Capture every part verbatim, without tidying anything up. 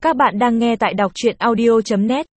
Các bạn đang nghe tại đọc truyện audio chấm net.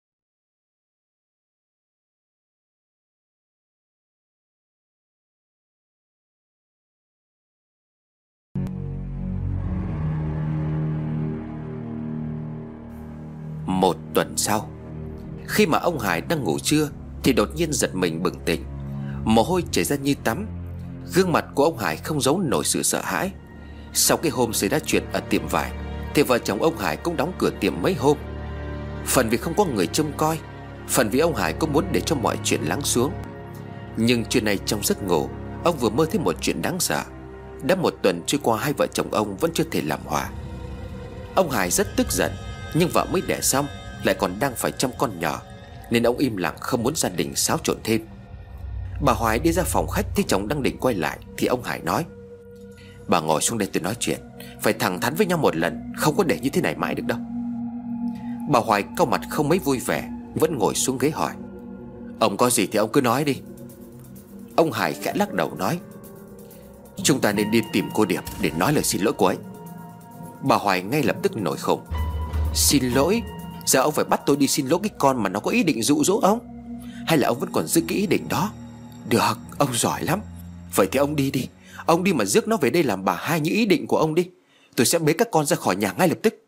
Một tuần sau, khi mà ông Hải đang ngủ trưa thì đột nhiên giật mình bừng tỉnh. Mồ hôi chảy ra như tắm. Gương mặt của ông Hải không giấu nổi sự sợ hãi. Sau cái hôm xảy ra chuyện ở tiệm vải thì vợ chồng ông Hải cũng đóng cửa tiệm mấy hôm. Phần vì không có người trông coi, phần vì ông Hải cũng muốn để cho mọi chuyện lắng xuống. Nhưng chuyện này trong giấc ngủ, ông vừa mơ thấy một chuyện đáng sợ. Đã một tuần trôi qua, hai vợ chồng ông vẫn chưa thể làm hòa. Ông Hải rất tức giận, nhưng vợ mới đẻ xong lại còn đang phải chăm con nhỏ, nên ông im lặng không muốn gia đình xáo trộn thêm. Bà Hoài đi ra phòng khách thấy chồng đang định quay lại thì ông Hải nói: "Bà ngồi xuống đây tôi nói chuyện. Phải thẳng thắn với nhau một lần, không có để như thế này mãi được đâu." Bà Hoài cau mặt không mấy vui vẻ, vẫn ngồi xuống ghế hỏi: "Ông có gì thì ông cứ nói đi." Ông Hải khẽ lắc đầu nói: "Chúng ta nên đi tìm cô Điệp để nói lời xin lỗi cô ấy." Bà Hoài ngay lập tức nổi khùng: "Xin lỗi? Giờ ông phải bắt tôi đi xin lỗi cái con mà nó có ý định dụ dỗ ông? Hay là ông vẫn còn giữ cái ý định đó? Được, ông giỏi lắm. Vậy thì ông đi đi. Ông đi mà rước nó về đây làm bà hai như ý định của ông đi. Tôi sẽ bế các con ra khỏi nhà ngay lập tức."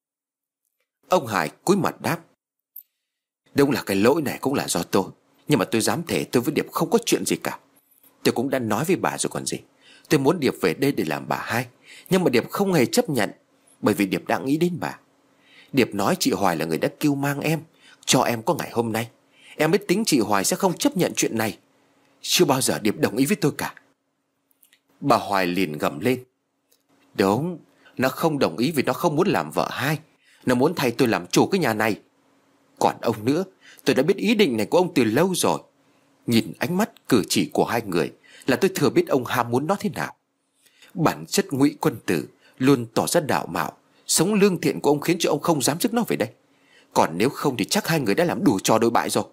Ông Hải cúi mặt đáp: "Đúng là cái lỗi này cũng là do tôi, nhưng mà tôi dám thề tôi với Điệp không có chuyện gì cả. Tôi cũng đã nói với bà rồi còn gì. Tôi muốn Điệp về đây để làm bà hai, nhưng mà Điệp không hề chấp nhận. Bởi vì Điệp đã nghĩ đến bà. Điệp nói chị Hoài là người đã kêu mang em, cho em có ngày hôm nay. Em biết tính chị Hoài sẽ không chấp nhận chuyện này. Chưa bao giờ Điệp đồng ý với tôi cả." Bà Hoài liền gầm lên: "Đúng, nó không đồng ý vì nó không muốn làm vợ hai. Nó muốn thay tôi làm chủ cái nhà này. Còn ông nữa, tôi đã biết ý định này của ông từ lâu rồi. Nhìn ánh mắt cử chỉ của hai người là tôi thừa biết ông ham muốn nó thế nào. Bản chất ngụy quân tử, luôn tỏ ra đạo mạo, sống lương thiện của ông khiến cho ông không dám rước nó về đây. Còn nếu không thì chắc hai người đã làm đủ trò đồi bại rồi."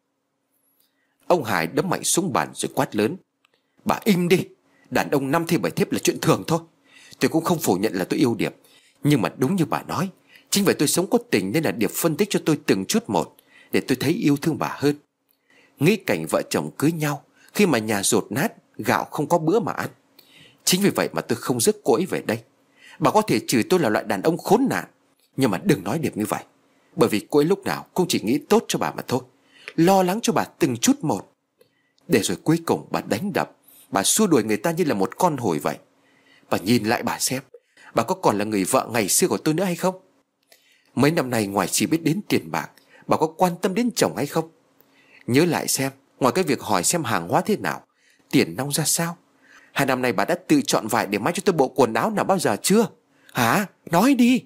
Ông Hải đấm mạnh xuống bàn rồi quát lớn: "Bà im đi. Đàn ông năm thê bảy thiếp là chuyện thường thôi. Tôi cũng không phủ nhận là tôi yêu Điệp, nhưng mà đúng như bà nói, chính vì tôi sống có tình nên là Điệp phân tích cho tôi từng chút một, để tôi thấy yêu thương bà hơn. Nghĩ cảnh vợ chồng cưới nhau khi mà nhà dột nát, gạo không có bữa mà ăn. Chính vì vậy mà tôi không rước cô ấy về đây. Bà có thể chửi tôi là loại đàn ông khốn nạn, nhưng mà đừng nói Điệp như vậy. Bởi vì cô ấy lúc nào cũng chỉ nghĩ tốt cho bà mà thôi, lo lắng cho bà từng chút một. Để rồi cuối cùng bà đánh đập, bà xua đuổi người ta như là một con hổi vậy. Bà nhìn lại bà xem, bà có còn là người vợ ngày xưa của tôi nữa hay không? Mấy năm nay ngoài chỉ biết đến tiền bạc, bà có quan tâm đến chồng hay không? Nhớ lại xem, ngoài cái việc hỏi xem hàng hóa thế nào, tiền nong ra sao, hai năm nay bà đã tự chọn vải để may cho tôi bộ quần áo nào bao giờ chưa? Hả? Nói đi."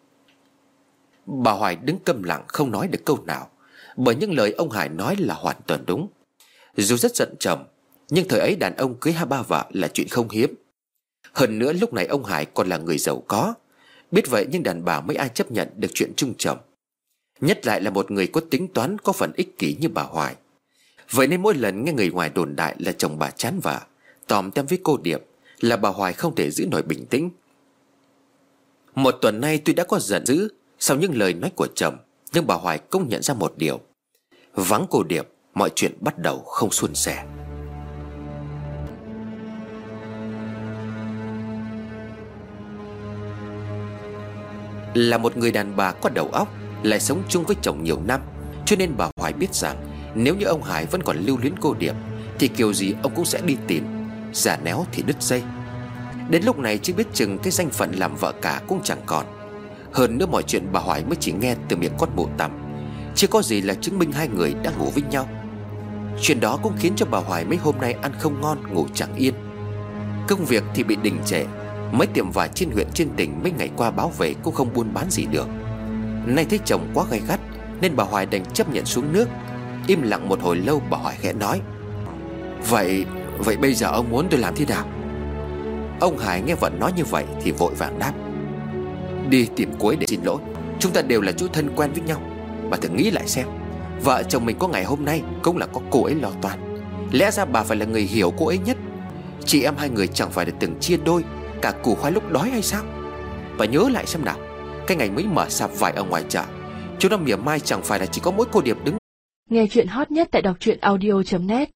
Bà Hoài đứng câm lặng không nói được câu nào, bởi những lời ông Hải nói là hoàn toàn đúng. Dù rất giận chồng, nhưng thời ấy đàn ông cưới hai ba vợ là chuyện không hiếm. Hơn nữa lúc này ông Hải còn là người giàu có. Biết vậy nhưng đàn bà mới ai chấp nhận được chuyện chung chồng, nhất lại là một người có tính toán, có phần ích kỷ như bà Hoài. Vậy nên mỗi lần nghe người ngoài đồn đại là chồng bà chán vợ, tòm tem với cô Điệp, là bà Hoài không thể giữ nổi bình tĩnh. Một tuần nay tôi đã có giận dữ sau những lời nói của chồng, nhưng bà Hoài cũng nhận ra một điều: vắng cô Điệp, mọi chuyện bắt đầu không suôn sẻ. Là một người đàn bà có đầu óc, lại sống chung với chồng nhiều năm, cho nên bà Hoài biết rằng nếu như ông Hải vẫn còn lưu luyến cô Điệp thì kiểu gì ông cũng sẽ đi tìm, giả néo thì đứt dây. Đến lúc này chưa biết chừng cái danh phận làm vợ cả cũng chẳng còn. Hơn nữa mọi chuyện bà Hoài mới chỉ nghe từ miệng con mụ tằm, chưa có gì là chứng minh hai người đang ngủ với nhau. Chuyện đó cũng khiến cho bà Hoài mấy hôm nay ăn không ngon ngủ chẳng yên. Công việc thì bị đình trệ, mấy tiệm vải trên huyện trên tỉnh mấy ngày qua báo về cũng không buôn bán gì được. Nay thấy chồng quá gay gắt nên bà Hoài đành chấp nhận xuống nước. Im lặng một hồi lâu bà Hoài khẽ nói: Vậy Vậy bây giờ ông muốn tôi làm thế nào?" Ông Hải nghe vợ nói như vậy thì vội vàng đáp: "Đi tìm cô ấy để xin lỗi. Chúng ta đều là chỗ thân quen với nhau. Bà thử nghĩ lại xem, vợ chồng mình có ngày hôm nay cũng là có cô ấy lo toan. Lẽ ra bà phải là người hiểu cô ấy nhất. Chị em hai người chẳng phải là từng chia đôi cả củ khoai lúc đói hay sao? Bà nhớ lại xem nào. Cái ngày mới mở sạp vải ở ngoài chợ, chú đang mỉa mai chẳng phải là chỉ có mỗi cô Điệp đứng. Nghe chuyện hot nhất tại đọc truyện audio chấm net.